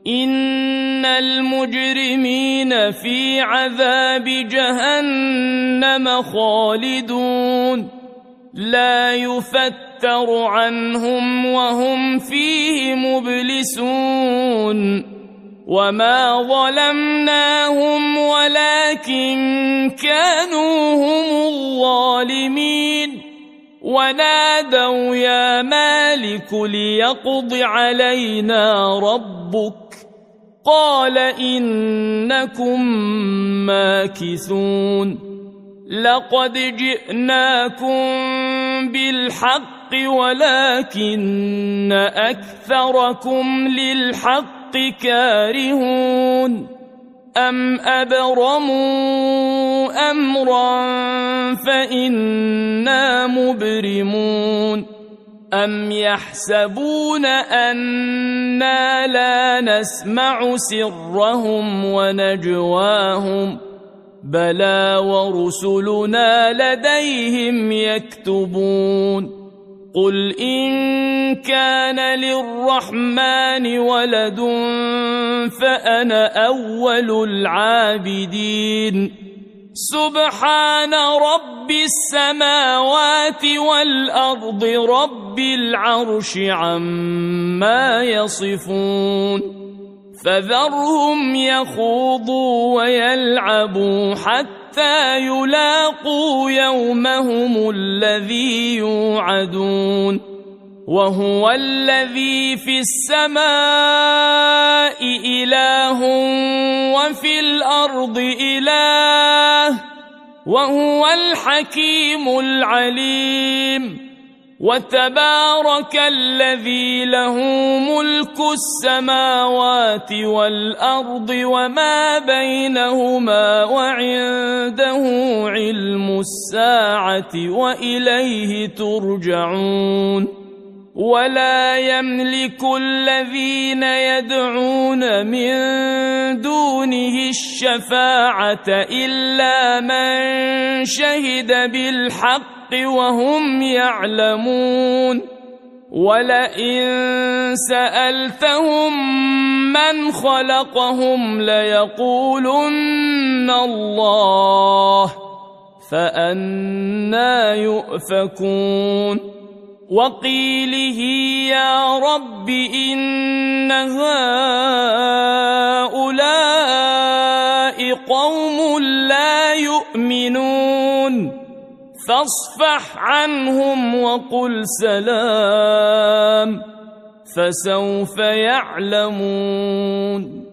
إن المجرمين في عذاب جهنم خالدون لا يفتر عنهم وهم فيه مبلسون وما ظلمناهم ولكن كانوا هم الظالمين ونادوا يا مالك ليقض علينا ربك قال إنكم ماكثون لقد جئناكم بالحق ولكن أكثركم للحق كارهون أم أبرموا أمرا فإنا مبرمون أم يحسبون أنا لا نسمع سرهم ونجواهم بلى ورسلنا لديهم يكتبون قل إن كان للرحمن ولد فأنا أول العابدين سبحان رب السماوات والأرض رب العرش عما يصفون فذرهم يخوضوا ويلعبوا حتى يلاقوا يومهم الذي يوعدون وهو الذي في السماء إله وفي الأرض إله وهو الحكيم العليم وتبارك الذي له ملك السماوات والأرض وما بينهما وعنده علم الساعة وإليه ترجعون ولا يملك الذين يدعون من دونه الشفاعة إلا من شهد بالحق وهم يعلمون ولئن سألتهم من خلقهم ليقولن الله فأنى يؤفكون وقيله يا رب إن هؤلاء قوم لا يؤمنون فاصفح عنهم وقل سلام فسوف يعلمون